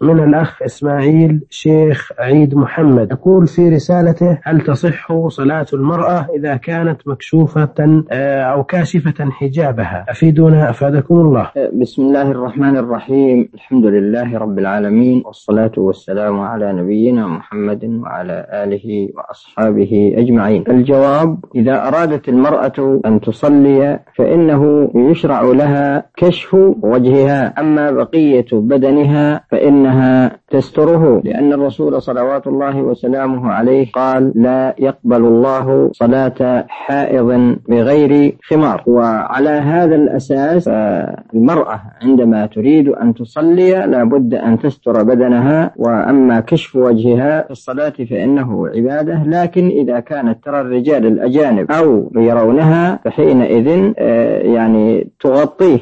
من الأخ إسماعيل شيخ عيد محمد، يقول في رسالته: هل تصح صلاة المرأة إذا كانت مكشوفة أو كاشفة حجابها؟ أفيدونا أفادكم الله. بسم الله الرحمن الرحيم، الحمد لله رب العالمين، والصلاة والسلام على نبينا محمد وعلى آله وأصحابه أجمعين. الجواب: إذا أرادت المرأة أن تصلي فإنه يشرع لها كشف وجهها، أما بقية بدنها فإنها تستره، لأن الرسول صلوات الله وسلامه عليه قال: لا يقبل الله صلاة حائض بغير خمار. وعلى هذا الأساس المرأة عندما تريد أن تصلي لا بد أن تستر بدنها، وأما كشف وجهها في الصلاة فإنه عبادة، لكن إذا كانت ترى الرجال الأجانب أو يرونها فحينئذ يعني تغطيه،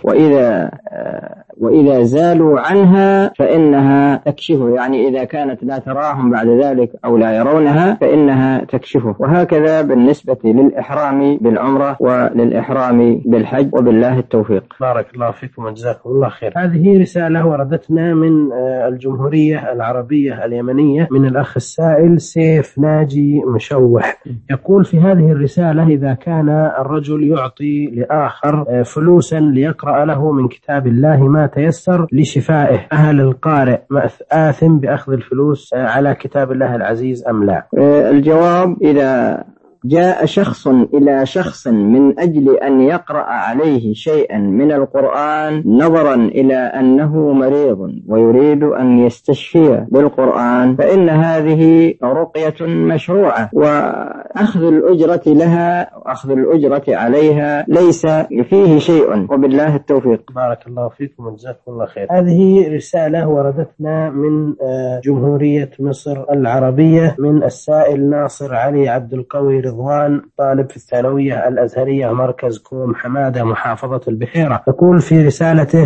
وإذا زالوا عنها فإنها تكشفه، يعني إذا كانت لا تراهم بعد ذلك أو لا يرونها فإنها تكشفه. وهكذا بالنسبة للإحرام بالعمرة وللإحرام بالحج، وبالله التوفيق. بارك الله فيكم وجزاكم الله خير. هذه رسالة وردتنا من الجمهورية العربية اليمنية من الأخ السائل سيف ناجي مشوح، يقول في هذه الرسالة: إذا كان الرجل يعطي لآخر فلوسا ليقرأ له من كتاب الله ما تيسر لشفائه، هل القارئ آثم بأخذ الفلوس على كتاب الله العزيز أم لا؟ الجواب: إذا جاء شخص إلى شخص من أجل أن يقرأ عليه شيئا من القرآن نظرا إلى أنه مريض ويريد أن يستشفي بالقرآن، فإن هذه رقية مشروعة، وأخذ الأجرة لها وأخذ الأجرة عليها ليس فيه شيء، وبالله التوفيق. بارك الله فيكم وجزاكم الله خير. هذه رسالة وردتنا من جمهورية مصر العربية من السائل ناصر علي عبد القوي رضوان، طالب في الثانوية الأزهرية مركز كوم حمادة محافظة البحيرة، يقول في رسالته: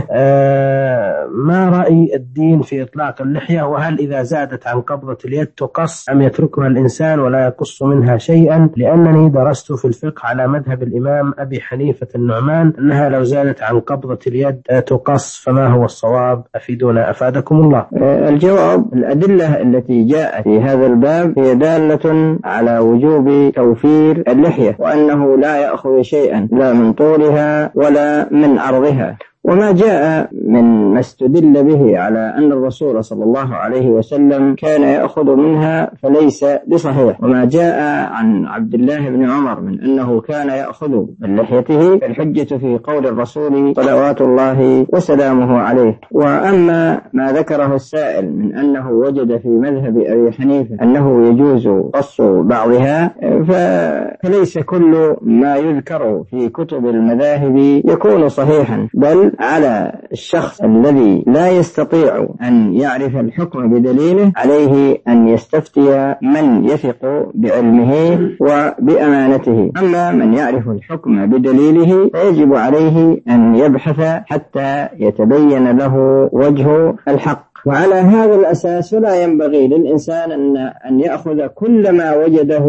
ما رأي الدين في إطلاق اللحية؟ وهل إذا زادت عن قبضة اليد تقص أم يتركها الإنسان ولا يقص منها شيئا؟ لأنني درست في الفقه على مذهب الإمام أبي حنيفة النعمان أنها لو زادت عن قبضة اليد تقص، فما هو الصواب؟ أفيدونا أفادكم الله. الجواب: الأدلة التي جاءت في هذا الباب هي دالة على وجوب توفير اللحية، وأنه لا يأخذ شيئا لا من طولها ولا من عرضها. وما جاء من ما استدل به على أن الرسول صلى الله عليه وسلم كان يأخذ منها فليس بصحيح، وما جاء عن عبد الله بن عمر من أنه كان يأخذ من لحيته الحجة في قول الرسول صلوات الله وسلامه عليه. وأما ما ذكره السائل من أنه وجد في مذهب أبي حنيفة أنه يجوز قص بعضها، فليس كل ما يذكر في كتب المذاهب يكون صحيحا، بل على الشخص الذي لا يستطيع أن يعرف الحكم بدليله عليه أن يستفتي من يثق بعلمه وبأمانته. أما من يعرف الحكم بدليله فيجب عليه أن يبحث حتى يتبين له وجه الحق. وعلى هذا الأساس فلا ينبغي للإنسان أن يأخذ كل ما وجده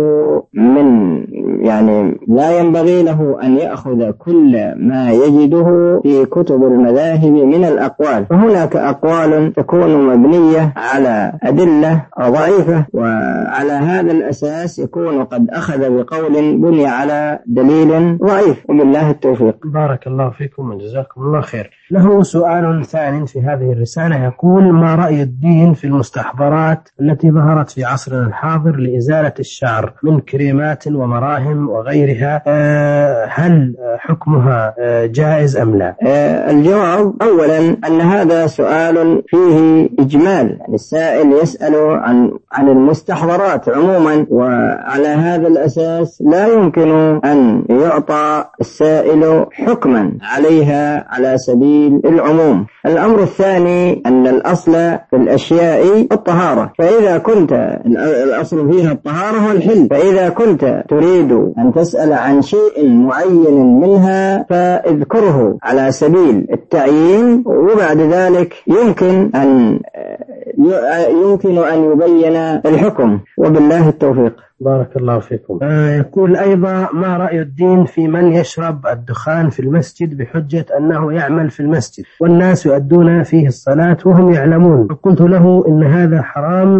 يعني لا ينبغي له أن يأخذ كل ما يجده في كتب المذاهب من الأقوال، فهناك أقوال تكون مبنية على أدلة ضعيفة، وعلى هذا الأساس يكون قد أخذ بقول بني على دليل ضعيف، وبالله التوفيق. بارك الله فيكم وجزاكم الله خير. له سؤال ثاني في هذه الرسالة، يقول: ما رأي الدين في المستحضرات التي ظهرت في عصرنا الحاضر لإزالة الشعر من كريمات ومراهم وغيرها، هل حكمها جائز أم لا؟ الجواب: أولا أن هذا سؤال فيه إجمال، يعني السائل يسأل عن المستحضرات عموما، وعلى هذا الأساس لا يمكن أن يعطى السائل حكما عليها على سبيل العموم. الأمر الثاني أن الأصل في الأشياء الطهارة، فإذا كنت الأصل فيها الطهارة والحل، فإذا كنت تريد أن تسأل عن شيء معين منها فاذكره على سبيل التعيين، وبعد ذلك يمكن أن يمكن أن يبين الحكم، وبالله التوفيق. بارك الله فيكم. يقول أيضا: ما رأي الدين في من يشرب الدخان في المسجد بحجة أنه يعمل في المسجد والناس يؤدون فيه الصلاة وهم يعلمون؟ فقلت له إن هذا حرام،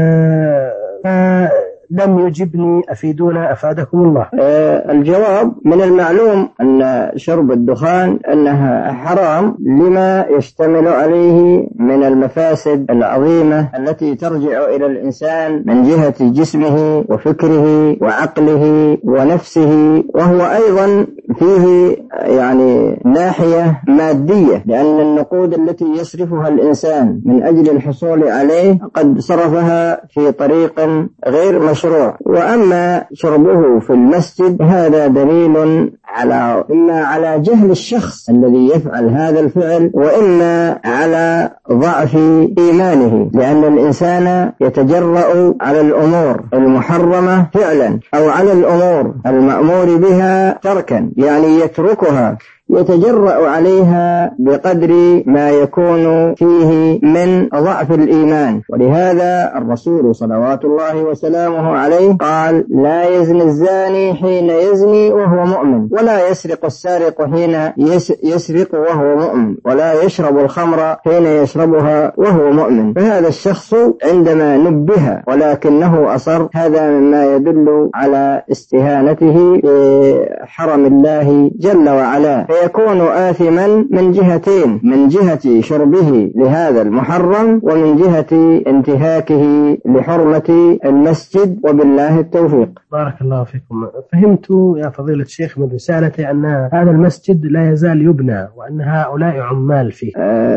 لم يجبني، أفيدونا أفادكم الله. الجواب: من المعلوم أن شرب الدخان أنها حرام لما يشتمل عليه من المفاسد العظيمة التي ترجع إلى الإنسان من جهة جسمه وفكره وعقله ونفسه، وهو أيضا فيه يعني ناحية مادية، لأن النقود التي يصرفها الإنسان من أجل الحصول عليه قد صرفها في طريق غير مشروع. وأما شربه في المسجد هذا دليل إما على جهل الشخص الذي يفعل هذا الفعل، وإما على ضعف إيمانه، لأن الإنسان يتجرأ على الأمور المحرمة فعلا أو على الأمور المأمور بها تركا، يعني يتركها، يتجرأ عليها بقدر ما يكون فيه من ضعف الإيمان. ولهذا الرسول صلوات الله وسلامه عليه قال: لا يزني الزاني حين يزني وهو مؤمن، ولا يسرق السارق حين يسرق وهو مؤمن، ولا يشرب الخمر حين يشربها وهو مؤمن. فهذا الشخص عندما نبه ولكنه أصر، هذا مما يدل على استهانته بحرم الله جل وعلا، فيكون آثما من جهتين: من جهة شربه لهذا المحرم، ومن جهة انتهاكه لحرمة المسجد، وبالله التوفيق. بارك الله فيكم. فهمت يا فضيلة الشيخ من رسالتي أن هذا المسجد لا يزال يبنى وأن هؤلاء عمال فيه.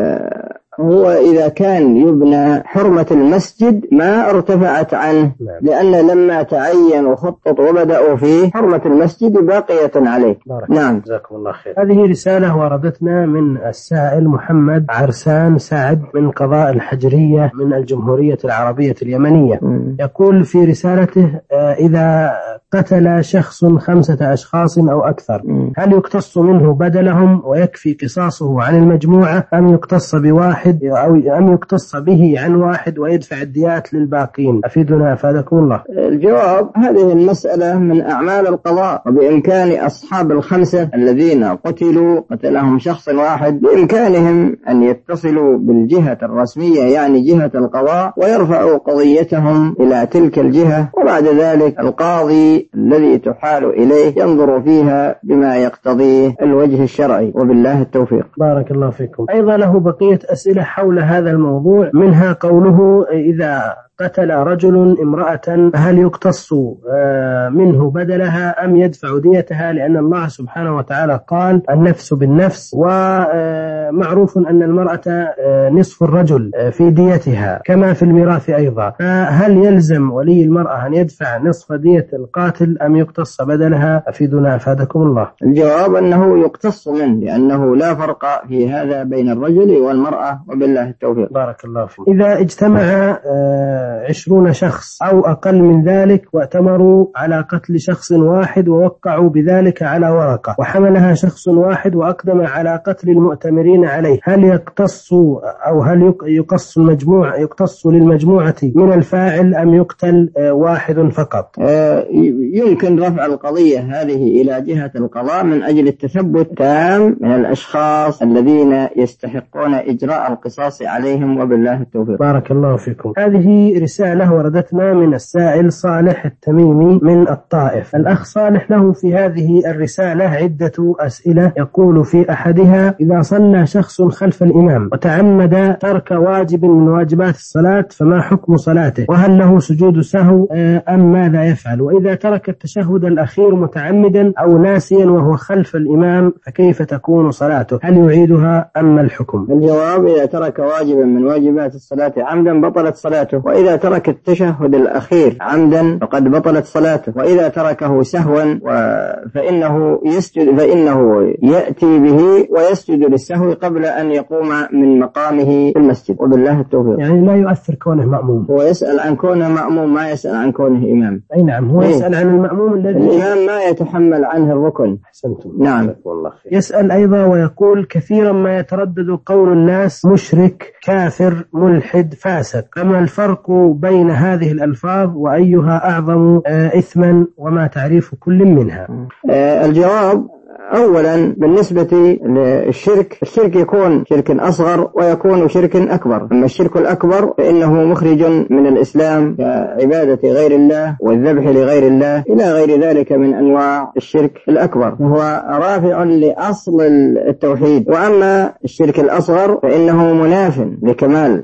هو إذا كان يبنى حرمة المسجد ما ارتفعت عنه، لأن لما تعين وخطط وبدأوا فيه حرمة المسجد باقية عليه. نعم، جزاكم الله خير. هذه رسالة وردتنا من السائل محمد عرسان سعد من قضاء الحجرية من الجمهورية العربية اليمنية. يقول في رسالته: إذا قتل شخص 5 أشخاص أو أكثر، هل يقتص منه بدلهم ويكفي قصاصه عن المجموعة، أم يقتص بواحد أو أم يقتص به عن واحد ويدفع الديات للباقين؟ أفيدنا أفادكم الله. الجواب: هذه المسألة من أعمال القضاء، وبإمكان أصحاب ال5 الذين قتلهم شخص واحد بإمكانهم أن يتصلوا بالجهة الرسمية يعني جهة القضاء ويرفعوا قضيتهم إلى تلك الجهة، وبعد ذلك القاضي الذي تحال إليه ينظر فيها بما يقتضيه الوجه الشرعي، وبالله التوفيق. بارك الله فيكم. أيضا له بقية أسئلة حول هذا الموضوع، منها قوله: إذا قتل رجل امرأة هل يقتص منه بدلها أم يدفع ديتها؟ لأن الله سبحانه وتعالى قال: النفس بالنفس، ومعروف أن المرأة نصف الرجل في ديتها كما في الميراث أيضا، فهل يلزم ولي المرأة أن يدفع نصف دية القاتل أم يقتص بدلها؟ أفيدنا أفادكم الله. الجواب: أنه يقتص منه، لأنه لا فرق في هذا بين الرجل والمرأة، وبالله التوفيق. بارك الله فيك. إذا اجتمع 20 شخص أو أقل من ذلك وأتمروا على قتل شخص واحد ووقعوا بذلك على ورقة وحملها شخص واحد وأقدم على قتل المؤتمرين عليه، هل يقتص أو هل يقتص للمجموعة من الفاعل أم يقتل واحد فقط؟ يمكن رفع القضية هذه إلى جهة القضاء من أجل التثبت تام من الأشخاص الذين يستحقون إجراء القصاص عليهم، وبالله التوفيق. بارك الله فيكم. هذه رسالة وردتنا من السائل صالح التميمي من الطائف. الأخ صالح له في هذه الرسالة عدة أسئلة. يقول في أحدها: إذا صلى شخص خلف الإمام وتعمد ترك واجب من واجبات الصلاة فما حكم صلاته؟ وهل له سجود سهو أم ماذا يفعل؟ وإذا ترك التشهد الأخير متعمدا أو ناسيا وهو خلف الإمام فكيف تكون صلاته؟ هل يعيدها أم الحكم؟ الجواب: إذا ترك واجبا من واجبات الصلاة عمدا بطلت صلاته، وإذا فإذا ترك التشهد الأخير عمدا فقد بطلت صلاته، وإذا تركه سهوا فإنه يأتي به ويسجد للسهو قبل أن يقوم من مقامه في المسجد. وبالله التوفيق. يعني لا يؤثر كونه مأموم، هو يسأل عن كونه مأموم، ما يسأل عن كونه إمام. أي نعم، هو يسأل عن المأموم الذي الإمام ما يتحمل عنه الركن. أحسنتم. نعم. والله خير. يسأل أيضا ويقول: كثيرا ما يتردد قول الناس مشرك، كافر، ملحد، فاسق، أما الفرق بين هذه الألفاظ وأيها أعظم إثما وما تعريف كل منها؟ الجواب: أولا بالنسبة للشرك، الشرك يكون شرك أصغر ويكون شرك أكبر. أما الشرك الأكبر فإنه مخرج من الإسلام كعبادة غير الله والذبح لغير الله إلى غير ذلك من أنواع الشرك الأكبر، وهو رافع لأصل التوحيد. وأما الشرك الأصغر فإنه مناف لكمال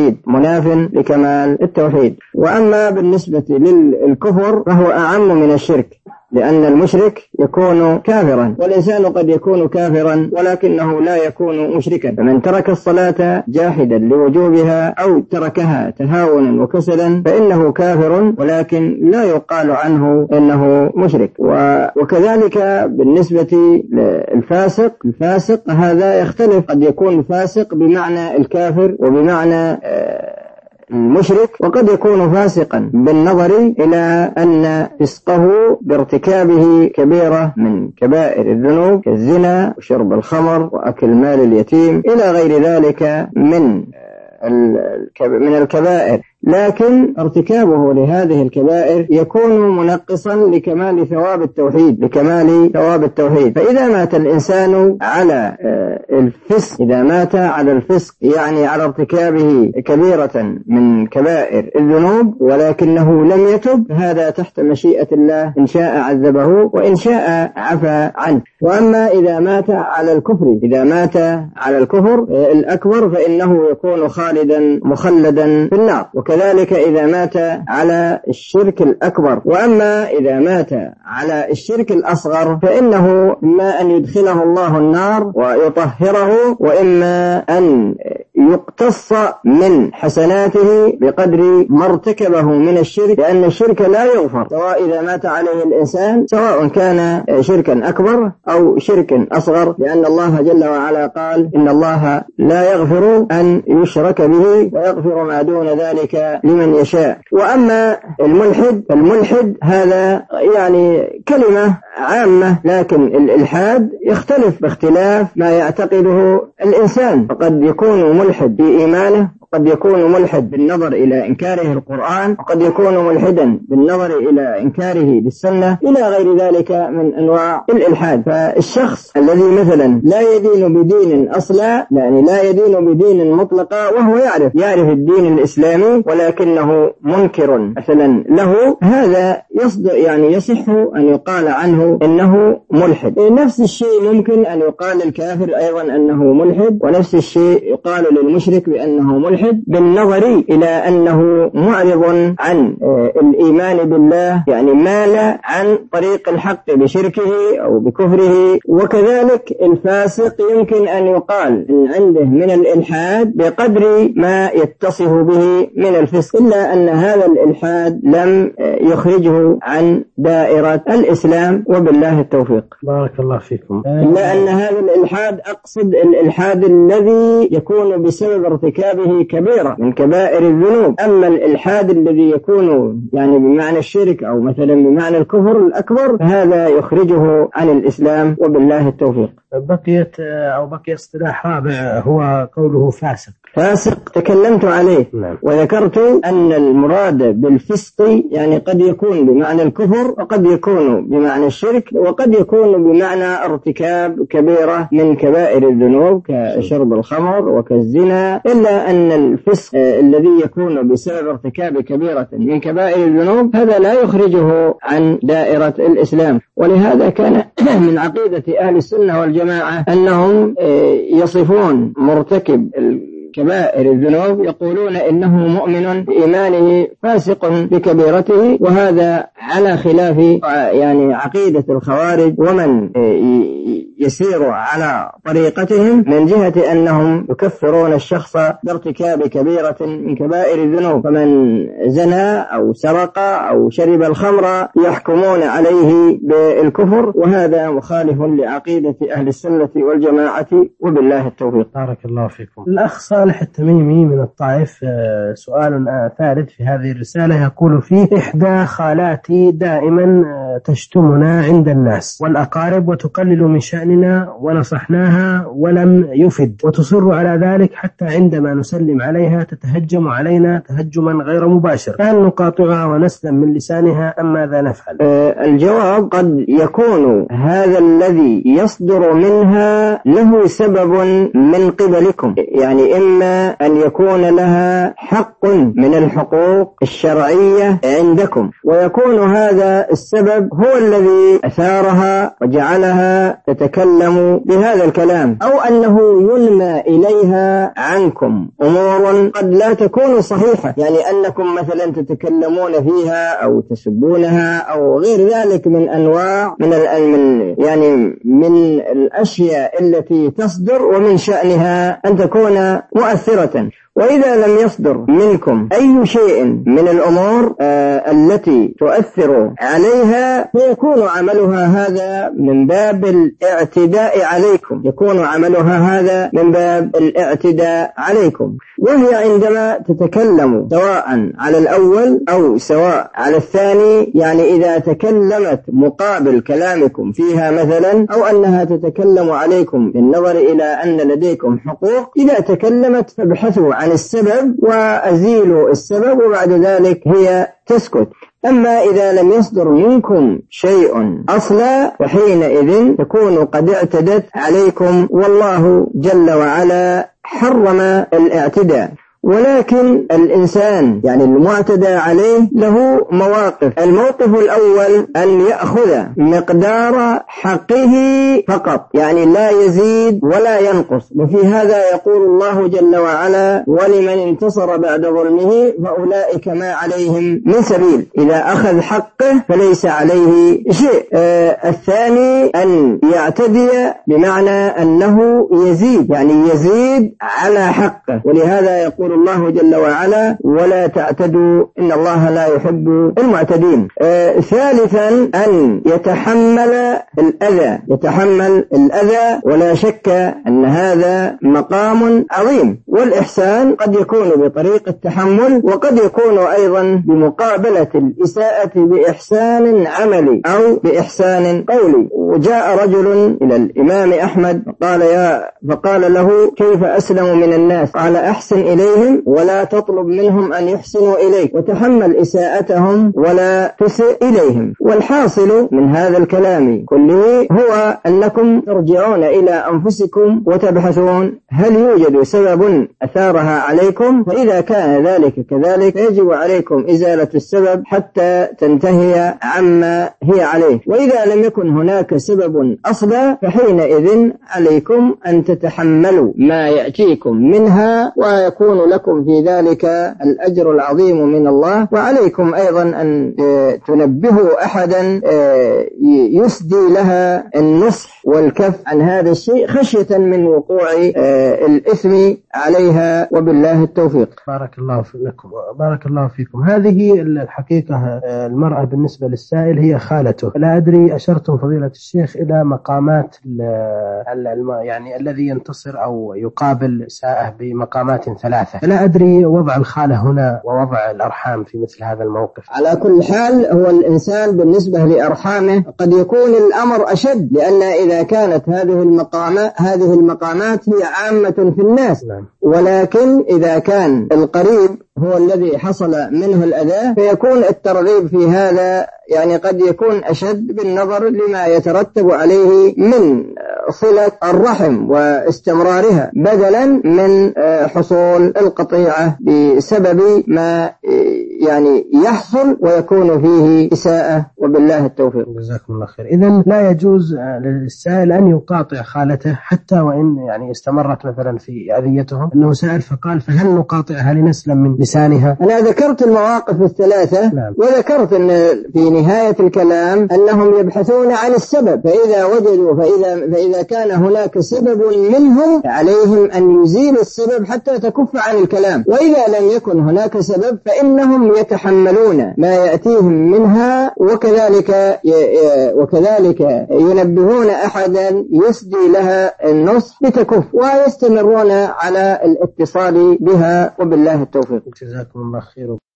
التوحيد. وأما بالنسبة للكفر فهو أعم من الشرك، لأن المشرك يكون كافرا، والإنسان قد يكون كافرا ولكنه لا يكون مشركا. فمن ترك الصلاة جاحدا لوجوبها أو تركها تهاونا وكسلا فإنه كافر، ولكن لا يقال عنه إنه مشرك. وكذلك بالنسبة للفاسق، الفاسق هذا يختلف، قد يكون فاسق بمعنى الكافر وبمعنى المشرك، وقد يكون فاسقا بالنظر إلى أن فسقه بارتكابه كبيرة من كبائر الذنوب كالزنا وشرب الخمر وأكل مال اليتيم إلى غير ذلك من الكبائر، لكن ارتكابه لهذه الكبائر يكون منقصا لكمال ثواب التوحيد. فإذا مات الإنسان على الفسق، يعني على ارتكابه كبيرة من كبائر الذنوب ولكنه لم يتب، هذا تحت مشيئة الله، إن شاء عذبه وإن شاء عفى عنه. وأما إذا مات على الكفر الأكبر فإنه يكون مخلدا في النار. وكذلك إذا مات على الشرك الأكبر. وأما إذا مات على الشرك الأصغر فإنه إما أن يدخله الله النار ويطهره، وإما أن يقتص من حسناته بقدر ما ارتكبه من الشرك، لأن الشرك لا يغفر سواء إذا مات عليه الإنسان، سواء كان شركا أكبر أو شركا أصغر، لأن الله جل وعلا قال: إن الله لا يغفر أن يشرك به ويغفر ما دون ذلك لمن يشاء. وأما الملحد هذا يعني كلمة عامة، لكن الإلحاد يختلف باختلاف ما يعتقده الإنسان، فقد يكون ملحد في إيمانه، قد يكون ملحد بالنظر إلى إنكاره القرآن، وقد يكون ملحدا بالنظر إلى إنكاره للسنة إلى غير ذلك من أنواع الإلحاد. فالشخص الذي مثلا لا يدين بدين أصلا، يعني لا يدين بدين مطلقا، وهو يعرف الدين الإسلامي ولكنه منكر مثلا له، هذا يصح أن يقال عنه إنه ملحد. نفس الشيء ممكن أن يقال للكافر أيضا أنه ملحد، ونفس الشيء يقال للمشرك بأنه ملحد بالنظر إلى أنه معرض عن الإيمان بالله، يعني مال عن طريق الحق بشركه أو بكفره. وكذلك الفاسق يمكن أن يقال إن عنده من الإلحاد بقدر ما يتصف به من الفسق، إلا أن هذا الإلحاد لم يخرجه عن دائرة الإسلام، وبالله التوفيق. بارك الله فيكم. إلا أن هذا الإلحاد، أقصد الإلحاد الذي يكون بسبب ارتكابه كبيرة من كبائر الذنوب. أما الإلحاد الذي يكون يعني بمعنى الشرك أو مثلا بمعنى الكفر الأكبر، هذا يخرجه عن الإسلام، وبالله التوفيق. بقي اصطلاح رابع هو قوله فاسق تكلمت عليه. نعم. وذكرت أن المراد بالفسق يعني قد يكون بمعنى الكفر، وقد يكون بمعنى الشرك، وقد يكون بمعنى ارتكاب كبيرة من كبائر الذنوب كشرب الخمر وكالزنا، إلا أن الفسق الذي يكون بسبب ارتكاب كبيرة من كبائر الذنوب هذا لا يخرجه عن دائرة الإسلام. ولهذا كان من عقيدة أهل السنة والجماعة أنهم يصفون مرتكب كبائر الذنوب يقولون إنه مؤمن بإيمانه فاسق بكبيرته، وهذا على خلاف يعني عقيدة الخوارج ومن يسير على طريقتهم من جهة أنهم يكفرون الشخص بارتكاب كبيرة من كبائر الذنوب، فمن زنى أو سرق أو شرب الخمر يحكمون عليه بالكفر، وهذا مخالف لعقيدة أهل السنة والجماعة، وبالله التوفيق. بارك الله فيكم. الأخ صالح التميمي من الطائف سؤال ثالث في هذه الرسالة يقول فيه: إحدى خالاتي دائما تشتمنا عند الناس والأقارب وتقلل من شأننا ونصحناها ولم يفد، وتصر على ذلك حتى عندما نسلم عليها تتهجم علينا تهجما غير مباشر، هل نقاطعها ونسلم من لسانها أم ماذا نفعل؟ الجواب: قد يكون هذا الذي يصدر منها له سبب من قبلكم، يعني إما أن يكون لها حق من الحقوق الشرعية عندكم، ويكون هذا السبب هو الذي أثارها وجعلها تتكلم بهذا الكلام، أو أنه ينمى إليها عنكم أمور قد لا تكون صحيحة، يعني أنكم مثلا تتكلمون فيها أو تسبونها أو غير ذلك من أنواع من الأشياء التي تصدر ومن شأنها أن تكون مؤثرة. وإذا لم يصدر منكم أي شيء من الأمور التي تؤثر عليها فيكون عملها هذا من باب الاعتداء عليكم، يكون عملها هذا من باب الاعتداء عليكم. وهي عندما تتكلم سواء على الأول أو سواء على الثاني، يعني إذا تكلمت مقابل كلامكم فيها مثلا، أو أنها تتكلم عليكم بالنظر إلى أن لديكم حقوق، إذا تكلمت فابحثوا عن السبب وأزيلوا السبب وبعد ذلك هي تسكت. أما إذا لم يصدر منكم شيء أصلا فحينئذ تكون قد اعتدت عليكم، والله جل وعلا حرم الاعتداء. ولكن الإنسان يعني المعتدى عليه له مواقف. الموقف الأول أن يأخذ مقدار حقه فقط، يعني لا يزيد ولا ينقص، وفي هذا يقول الله جل وعلا: ولمن انتصر بعد ظلمه فأولئك ما عليهم من سبيل، إذا أخذ حقه فليس عليه شيء. الثاني أن يعتدي بمعنى أنه يزيد، يعني يزيد على حقه، ولهذا يقول الله جل وعلا: ولا تعتدوا إن الله لا يحب المعتدين. ثالثا أن يتحمل الأذى، ولا شك أن هذا مقام عظيم، والإحسان قد يكون بطريق التحمل، وقد يكون أيضا بمقابلة الإساءة بإحسان عملي أو بإحسان قولي. وجاء رجل إلى الإمام أحمد فقال له: كيف أسلم من الناس؟ قال: أحسن إليهم ولا تطلب منهم أن يحسنوا إليك، وتحمل إساءتهم ولا تسئ إليهم. والحاصل من هذا الكلام كله هو أنكم ترجعون إلى أنفسكم وتبحثون هل يوجد سبب أثارها عليكم، فإذا كان ذلك كذلك يجب عليكم إزالة السبب حتى تنتهي عما هي عليه. وإذا لم يكن هناك سبب أصلا فحينئذ عليكم أن تتحملوا ما يأتيكم منها، ويكون لكم في ذلك الأجر العظيم من الله. وعليكم أيضا أن تنبهوا أحدا يسدي لها النصح والكف عن هذا الشيء خشية من وقوع الإثم عليها، وبالله التوفيق. بارك الله فيكم. هذه الحقيقة المرأة بالنسبة للسائل هي خالته، لا أدري أشرتم فضيلة الشيخ إلى مقامات يعني الذي ينتصر أو يقابل ساءه بمقامات ثلاثة، لا أدري وضع الخالة هنا ووضع الأرحام في مثل هذا الموقف. على كل حال هو الإنسان بالنسبة لأرحامه قد يكون الأمر أشد، لأن إذا كانت هذه المقامات هي عامة في الناس، ولكن إذا كان القريب هو الذي حصل منه الأذى فيكون الترغيب في هذا يعني قد يكون أشد بالنظر لما يترتب عليه من صلة الرحم واستمرارها، بدلا من حصول القطيعة بسبب ما يعني يحصل ويكون فيه إساءة، وبالله التوفيق. جزاكم الله خير. إذن لا يجوز للسائل أن يقاطع خالته حتى وإن يعني استمرت مثلا في أذيتهم، أنه سأل فقال فهل نقاطعها لنسلم من لسانها؟ أنا ذكرت المواقف الثلاثة. نعم. وذكرت أن في نهاية الكلام أنهم يبحثون عن السبب، فإذا وجدوا فإذا كان هناك سبب منهم عليهم أن يزيل السبب حتى تكف عن الكلام، وإذا لم يكن هناك سبب فإنهم يتحملون ما يأتيهم منها، وكذلك ينبهون أحدا يسدي لها النصح لتكف، ويستمرون على الاتصال بها، وبالله التوفيق. جزاكم الله خير.